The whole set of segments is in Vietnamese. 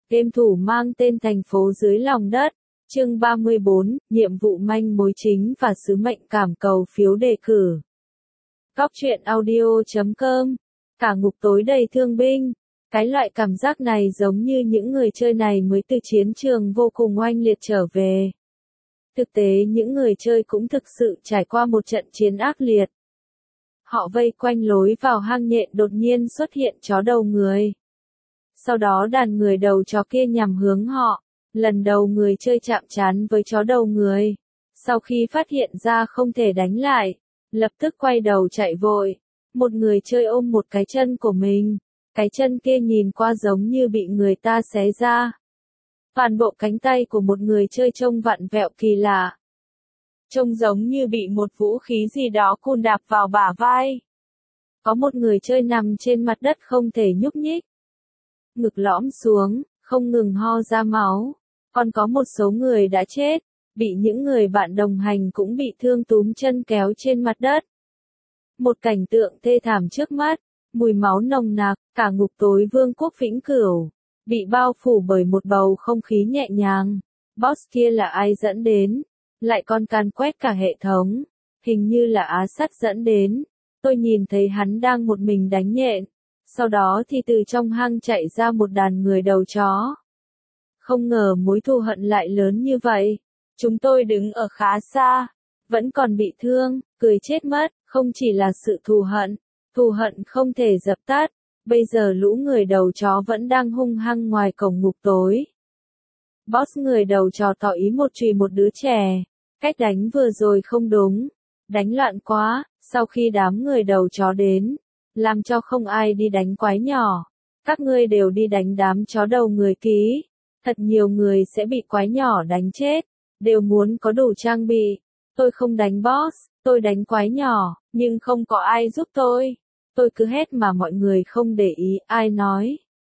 Game thủ mang tên thành phố dưới lòng đất. Chương 34, nhiệm vụ manh mối chính và sứ mệnh cảm cầu phiếu đề cử. Góc truyện audio.com. Cả ngục tối đầy thương binh. Cái loại cảm giác này giống như những người chơi này mới từ chiến trường vô cùng oanh liệt trở về. Thực tế những người chơi cũng thực sự trải qua một trận chiến ác liệt. Họ vây quanh lối vào hang nhện, đột nhiên xuất hiện chó đầu người. Sau đó đàn người đầu chó kia nhằm hướng họ. Lần đầu người chơi chạm trán với chó đầu người. Sau khi phát hiện ra không thể đánh lại, lập tức quay đầu chạy vội. Một người chơi ôm một cái chân của mình. Cái chân kia nhìn qua giống như bị người ta xé ra. Toàn bộ cánh tay của một người chơi trông vặn vẹo kỳ lạ. Trông giống như bị một vũ khí gì đó cùn đạp vào bả vai. Có một người chơi nằm trên mặt đất không thể nhúc nhích. Ngực lõm xuống, không ngừng ho ra máu. Còn có một số người đã chết, bị những người bạn đồng hành cũng bị thương túm chân kéo trên mặt đất. Một cảnh tượng thê thảm trước mắt, mùi máu nồng nặc, cả ngục tối Vương quốc Vĩnh Cửu, bị bao phủ bởi một bầu không khí nhẹ nhàng. Boss kia là ai dẫn đến? Lại còn càn quét cả hệ thống. Hình như là Á Sắt dẫn đến. Tôi nhìn thấy hắn đang một mình đánh nhện. Sau đó thì từ trong hang chạy ra một đàn người đầu chó. Không ngờ mối thù hận lại lớn như vậy. Chúng tôi đứng ở khá xa, vẫn còn bị thương, cười chết mất. Không chỉ là sự thù hận không thể dập tắt. Bây giờ lũ người đầu chó vẫn đang hung hăng ngoài cổng ngục tối. Boss người đầu chó tỏ ý một chùy một đứa trẻ. Cách đánh vừa rồi không đúng. Đánh loạn quá, sau khi đám người đầu chó đến. Làm cho không ai đi đánh quái nhỏ. Các ngươi đều đi đánh đám chó đầu người ký. Thật nhiều người sẽ bị quái nhỏ đánh chết. Đều muốn có đủ trang bị. Tôi không đánh boss, tôi đánh quái nhỏ, nhưng không có ai giúp tôi. Tôi cứ hét mà mọi người không để ý, ai nói.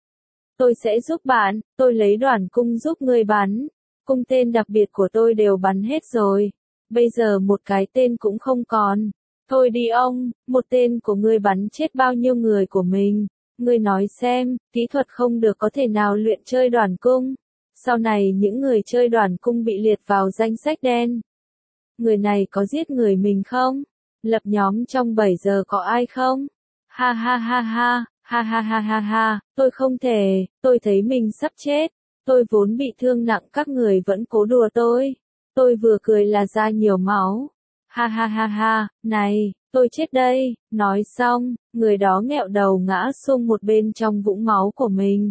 Tôi sẽ giúp bạn, tôi lấy đoàn cung giúp ngươi bắn. Cung tên đặc biệt của tôi đều bắn hết rồi. Bây giờ một cái tên cũng không còn. Thôi đi ông, một tên của ngươi bắn chết bao nhiêu người của mình. Ngươi nói xem, kỹ thuật không được có thể nào luyện chơi đoàn cung. Sau này những người chơi đoàn cung bị liệt vào danh sách đen. Người này có giết người mình không? Lập nhóm trong 7 giờ có ai không? Ha ha ha ha, ha ha ha ha ha, tôi không thể, tôi thấy mình sắp chết. Tôi vốn bị thương nặng các người vẫn cố đùa tôi. Tôi vừa cười là ra nhiều máu. Ha ha ha ha, này, tôi chết đây. Nói xong, người đó nghẹo đầu ngã xuống một bên trong vũng máu của mình.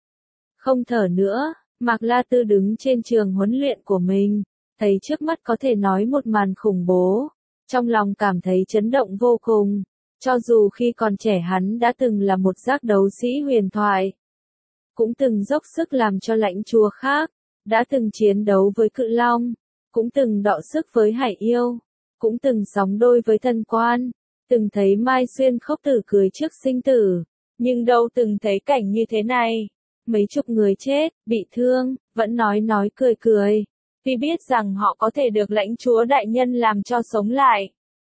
Không thở nữa, Mạc La Tư đứng trên trường huấn luyện của mình. Thấy trước mắt có thể nói một màn khủng bố. Trong lòng cảm thấy chấn động vô cùng. Cho dù khi còn trẻ hắn đã từng là một giác đấu sĩ huyền thoại. Cũng từng dốc sức làm cho lãnh chúa khác. Đã từng chiến đấu với cự long. Cũng từng đọ sức với hải yêu. Cũng từng sóng đôi với thần quan. Từng thấy Mai Xuyên Khốc Tử cười trước sinh tử. Nhưng đâu từng thấy cảnh như thế này. Mấy chục người chết, bị thương, vẫn nói cười cười. Vì biết rằng họ có thể được lãnh chúa đại nhân làm cho sống lại.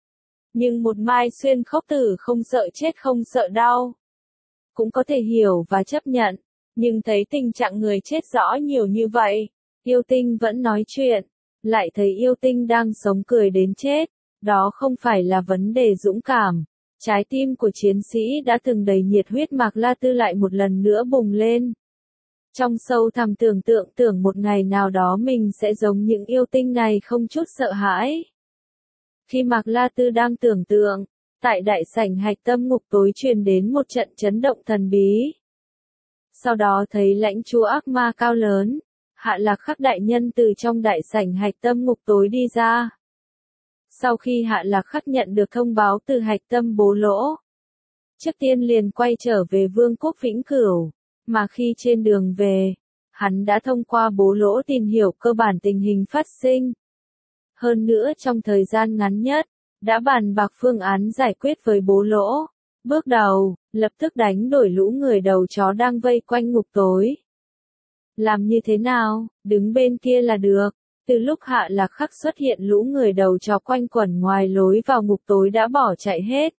Nhưng một Mai Xuyên Khốc Tử không sợ chết không sợ đau. Cũng có thể hiểu và chấp nhận. Nhưng thấy tình trạng người chết rõ nhiều như vậy. Yêu Tinh vẫn nói chuyện. Lại thấy Yêu Tinh đang sống cười đến chết. Đó không phải là vấn đề dũng cảm. Trái tim của chiến sĩ đã từng đầy nhiệt huyết Mạc La Tư lại một lần nữa bùng lên. Trong sâu thẳm tưởng một ngày nào đó mình sẽ giống những yêu tinh này không chút sợ hãi. Khi Mạc La Tư đang tưởng tượng, tại đại sảnh hạch tâm ngục tối truyền đến một trận chấn động thần bí. Sau đó thấy lãnh chúa ác ma cao lớn, Hạ Lạc Khắc đại nhân từ trong đại sảnh hạch tâm ngục tối đi ra. Sau khi Hạ Lạc Khắc nhận được thông báo từ hạch tâm bố lỗ, trước tiên liền quay trở về Vương quốc Vĩnh Cửu. Mà khi trên đường về, hắn đã thông qua bố lỗ tìm hiểu cơ bản tình hình phát sinh. Hơn nữa trong thời gian ngắn nhất, đã bàn bạc phương án giải quyết với bố lỗ. Bước đầu, lập tức đánh đuổi lũ người đầu chó đang vây quanh ngục tối. Làm như thế nào, đứng bên kia là được. Từ lúc Hạ Lạc Khắc xuất hiện lũ người đầu chó quanh quẩn ngoài lối vào ngục tối đã bỏ chạy hết.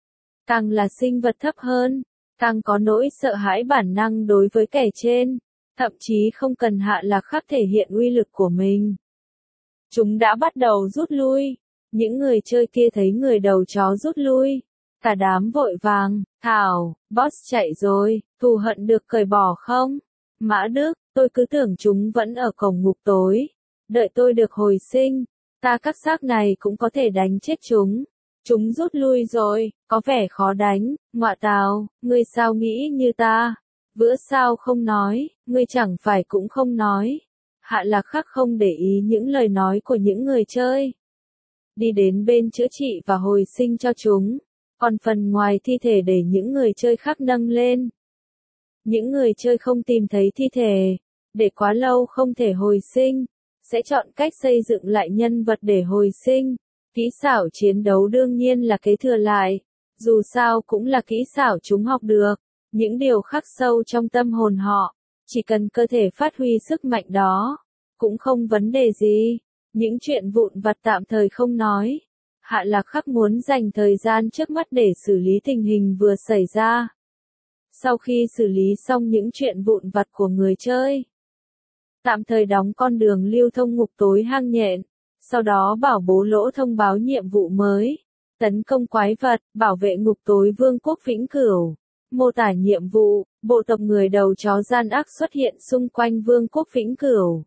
Càng là sinh vật thấp hơn. Càng có nỗi sợ hãi bản năng đối với kẻ trên. thậm chí không cần Hạ Lạc Khắc thể hiện uy lực của mình. Chúng đã bắt đầu rút lui, những người chơi kia thấy người đầu chó rút lui, cả đám vội vàng, thảo, boss chạy rồi, thù hận được cởi bỏ không? Mã Đức, tôi cứ tưởng chúng vẫn ở cổng ngục tối, đợi tôi được hồi sinh, ta các xác này cũng có thể đánh chết chúng. Chúng rút lui rồi, có vẻ khó đánh, ngọa tào, ngươi sao nghĩ như ta? Bữa sao không nói, ngươi chẳng phải cũng không nói. Hạ Lạc Khắc không để ý những lời nói của những người chơi. Đi đến bên chữa trị và hồi sinh cho chúng, còn phần ngoài thi thể để những người chơi khác nâng lên. Những người chơi không tìm thấy thi thể, để quá lâu không thể hồi sinh, sẽ chọn cách xây dựng lại nhân vật để hồi sinh. Kỹ xảo chiến đấu đương nhiên là kế thừa lại, dù sao cũng là kỹ xảo chúng học được, những điều khắc sâu trong tâm hồn họ, chỉ cần cơ thể phát huy sức mạnh đó, cũng không vấn đề gì. Những chuyện vụn vặt tạm thời không nói. Hạ Lạc Khắc muốn dành thời gian trước mắt để xử lý tình hình vừa xảy ra. Sau khi xử lý xong những chuyện vụn vặt của người chơi, tạm thời đóng con đường lưu thông ngục tối hang nhện, sau đó bảo bố Lỗ thông báo nhiệm vụ mới, tấn công quái vật, bảo vệ ngục tối vương quốc vĩnh cửu. Mô tả nhiệm vụ, bộ tộc người đầu chó gian ác xuất hiện xung quanh vương quốc vĩnh cửu.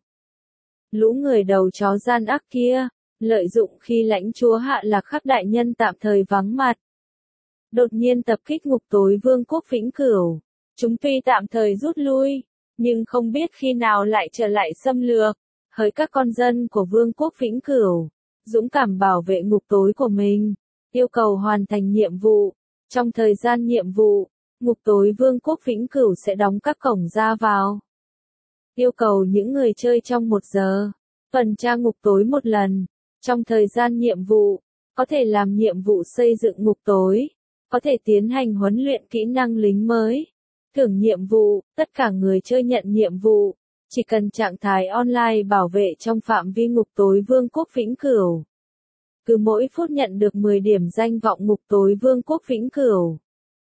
Lũ người đầu chó gian ác kia, lợi dụng khi lãnh chúa Hạ Lạc Khắc đại nhân tạm thời vắng mặt, đột nhiên tập kích ngục tối vương quốc vĩnh cửu. Chúng tuy tạm thời rút lui, nhưng không biết khi nào lại trở lại xâm lược. Hỡi các con dân của vương quốc vĩnh cửu, dũng cảm bảo vệ ngục tối của mình, yêu cầu hoàn thành nhiệm vụ. Trong thời gian nhiệm vụ, ngục tối vương quốc vĩnh cửu sẽ đóng các cổng ra vào. Yêu cầu những người chơi trong 1 giờ, tuần tra ngục tối 1 lần. Trong thời gian nhiệm vụ, có thể làm nhiệm vụ xây dựng ngục tối, có thể tiến hành huấn luyện kỹ năng lính mới. Thưởng nhiệm vụ, tất cả người chơi nhận nhiệm vụ, chỉ cần trạng thái online bảo vệ trong phạm vi ngục tối vương quốc vĩnh cửu. Cứ mỗi phút nhận được 10 điểm danh vọng ngục tối vương quốc vĩnh cửu.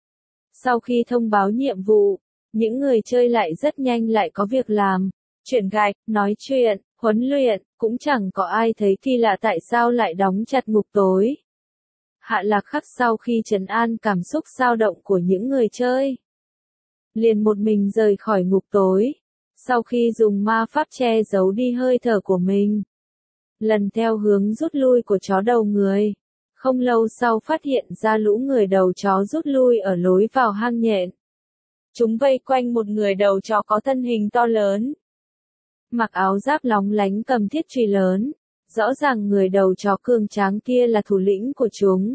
Sau khi thông báo nhiệm vụ, những người chơi lại rất nhanh lại có việc làm, chuyển gạch, nói chuyện, huấn luyện, cũng chẳng có ai thấy kỳ lạ tại sao lại đóng chặt ngục tối. Hạ Lạc Khắc sau khi trấn an cảm xúc dao động của những người chơi, liền một mình rời khỏi ngục tối, sau khi dùng ma pháp che giấu đi hơi thở của mình. Lần theo hướng rút lui của chó đầu người, không lâu sau phát hiện ra lũ người đầu chó rút lui ở lối vào hang nhện. Chúng vây quanh một người đầu chó có thân hình to lớn, mặc áo giáp lóng lánh cầm thiết chùy lớn, rõ ràng người đầu chó cường tráng kia là thủ lĩnh của chúng.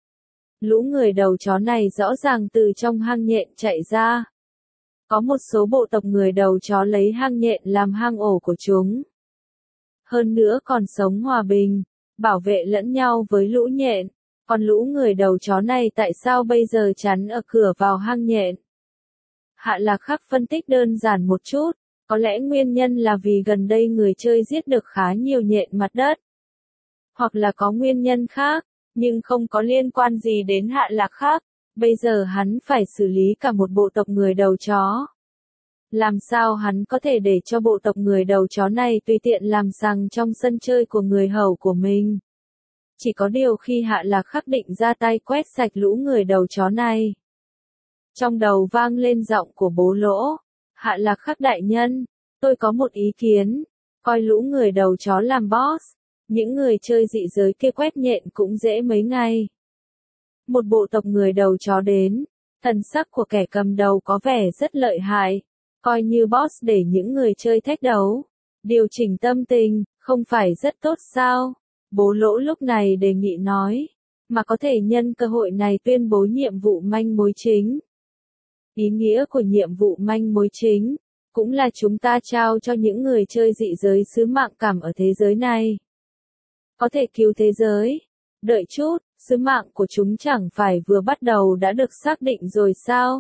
Lũ người đầu chó này rõ ràng từ trong hang nhện chạy ra. Có một số bộ tộc người đầu chó lấy hang nhện làm hang ổ của chúng. Hơn nữa còn sống hòa bình, bảo vệ lẫn nhau với lũ nhện. Còn lũ người đầu chó này tại sao bây giờ chắn ở cửa vào hang nhện? Hạ Lạc Khắc phân tích đơn giản một chút, có lẽ nguyên nhân là vì gần đây người chơi giết được khá nhiều nhện mặt đất. Hoặc là có nguyên nhân khác, nhưng không có liên quan gì đến Hạ Lạc Khắc. Bây giờ hắn phải xử lý cả một bộ tộc người đầu chó. Làm sao hắn có thể để cho bộ tộc người đầu chó này tùy tiện làm sằng trong sân chơi của người hầu của mình? Chỉ có điều khi Hạ Lạc Khắc định ra tay quét sạch lũ người đầu chó này, trong đầu vang lên giọng của bố Lỗ. Hạ Lạc Khắc đại nhân, tôi có một ý kiến, coi lũ người đầu chó làm boss, những người chơi dị giới kia quét nhện cũng dễ mấy ngày. Một bộ tộc người đầu chó đến, thần sắc của kẻ cầm đầu có vẻ rất lợi hại, coi như boss để những người chơi thách đấu, điều chỉnh tâm tình, không phải rất tốt sao? Bố Lỗ lúc này đề nghị nói, mà có thể nhân cơ hội này tuyên bố nhiệm vụ manh mối chính. Ý nghĩa của nhiệm vụ manh mối chính, cũng là chúng ta trao cho những người chơi dị giới sứ mạng cảm ở thế giới này. Có thể cứu thế giới. Đợi chút, sứ mạng của chúng chẳng phải vừa bắt đầu đã được xác định rồi sao?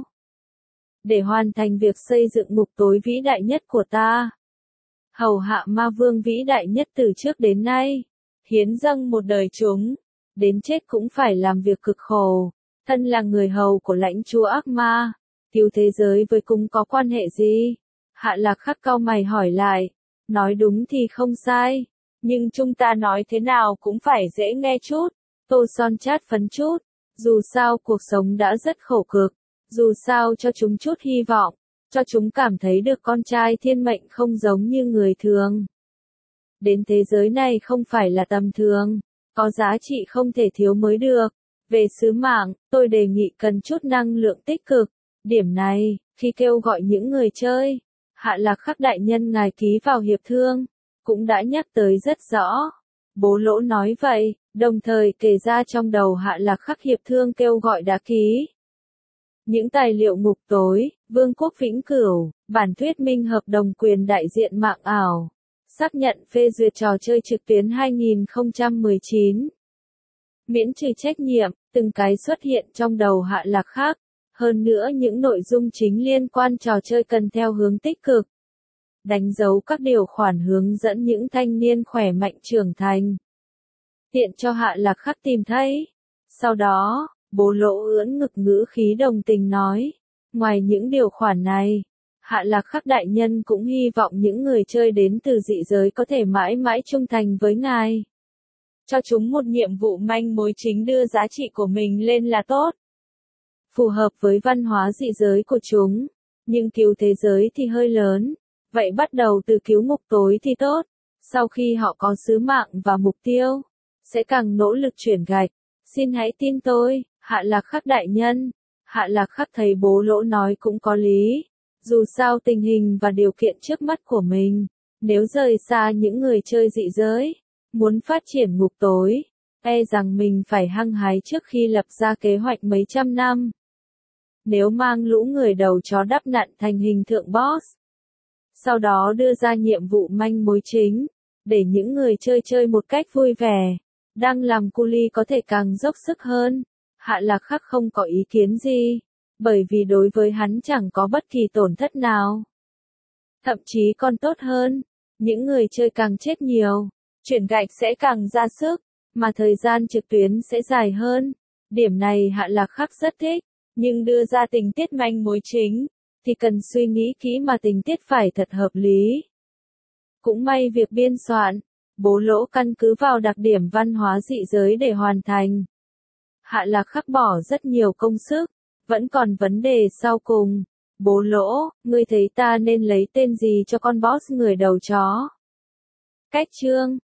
Để hoàn thành việc xây dựng ngục tối vĩ đại nhất của ta, hầu hạ ma vương vĩ đại nhất từ trước đến nay, hiến dâng một đời chúng, đến chết cũng phải làm việc cực khổ, thân là người hầu của lãnh chúa ác ma, cứu thế giới với chúng có quan hệ gì? Hạ Lạc Khắc cau mày hỏi lại, nói đúng thì không sai, nhưng chúng ta nói thế nào cũng phải dễ nghe chút. Tô Son chát phấn chút, dù sao cuộc sống đã rất khổ cực, dù sao cho chúng chút hy vọng, cho chúng cảm thấy được con trai thiên mệnh không giống như người thường. Đến thế giới này không phải là tầm thường, có giá trị không thể thiếu mới được. Về sứ mạng, tôi đề nghị cần chút năng lượng tích cực. Điểm này, khi kêu gọi những người chơi, Hạ Lạc Khắc đại nhân ngài ký vào hiệp thương, cũng đã nhắc tới rất rõ. Bố Lỗ nói vậy, đồng thời kể ra trong đầu Hạ Lạc Khắc hiệp thương kêu gọi đã ký. Những tài liệu ngục tối, Vương quốc vĩnh cửu, bản thuyết minh hợp đồng quyền đại diện mạng ảo, xác nhận phê duyệt trò chơi trực tuyến 2019. Miễn trừ trách nhiệm, từng cái xuất hiện trong đầu Hạ Lạc Khắc. Hơn nữa những nội dung chính liên quan trò chơi cần theo hướng tích cực. Đánh dấu các điều khoản hướng dẫn những thanh niên khỏe mạnh trưởng thành. Tiện cho Hạ Lạc Khắc tìm thấy. Sau đó, Bố Lỗ ưỡn ngực ngữ khí đồng tình nói. Ngoài những điều khoản này, Hạ Lạc Khắc đại nhân cũng hy vọng những người chơi đến từ dị giới có thể mãi mãi trung thành với ngài. Cho chúng một nhiệm vụ manh mối chính đưa giá trị của mình lên là tốt. Phù hợp với văn hóa dị giới của chúng, nhưng cứu thế giới thì hơi lớn. Vậy bắt đầu từ cứu ngục tối thì tốt. Sau khi họ có sứ mạng và mục tiêu, sẽ càng nỗ lực chuyển gạch. Xin hãy tin tôi, Hạ Lạc Khắc đại nhân. Hạ Lạc Khắc thấy Bố Lỗ nói cũng có lý. Dù sao tình hình và điều kiện trước mắt của mình, nếu rời xa những người chơi dị giới, muốn phát triển ngục tối, e rằng mình phải hăng hái trước khi lập ra kế hoạch mấy trăm năm. Nếu mang lũ người đầu chó đắp nặn thành hình tượng boss, sau đó đưa ra nhiệm vụ manh mối chính, để những người chơi chơi một cách vui vẻ, đang làm cu li có thể càng dốc sức hơn. Hạ Lạc Khắc không có ý kiến gì, bởi vì đối với hắn chẳng có bất kỳ tổn thất nào. Thậm chí còn tốt hơn, những người chơi càng chết nhiều, chuyển gạch sẽ càng ra sức, mà thời gian trực tuyến sẽ dài hơn. Điểm này Hạ Lạc Khắc rất thích, nhưng đưa ra tình tiết manh mối chính, thì cần suy nghĩ kỹ mà tình tiết phải thật hợp lý. Cũng may việc biên soạn, Bố Lỗ căn cứ vào đặc điểm văn hóa dị giới để hoàn thành. Hạ Lạc Khắc bỏ rất nhiều công sức, vẫn còn vấn đề sau cùng. Bố Lỗ, ngươi thấy ta nên lấy tên gì cho con boss người đầu chó? Cách chương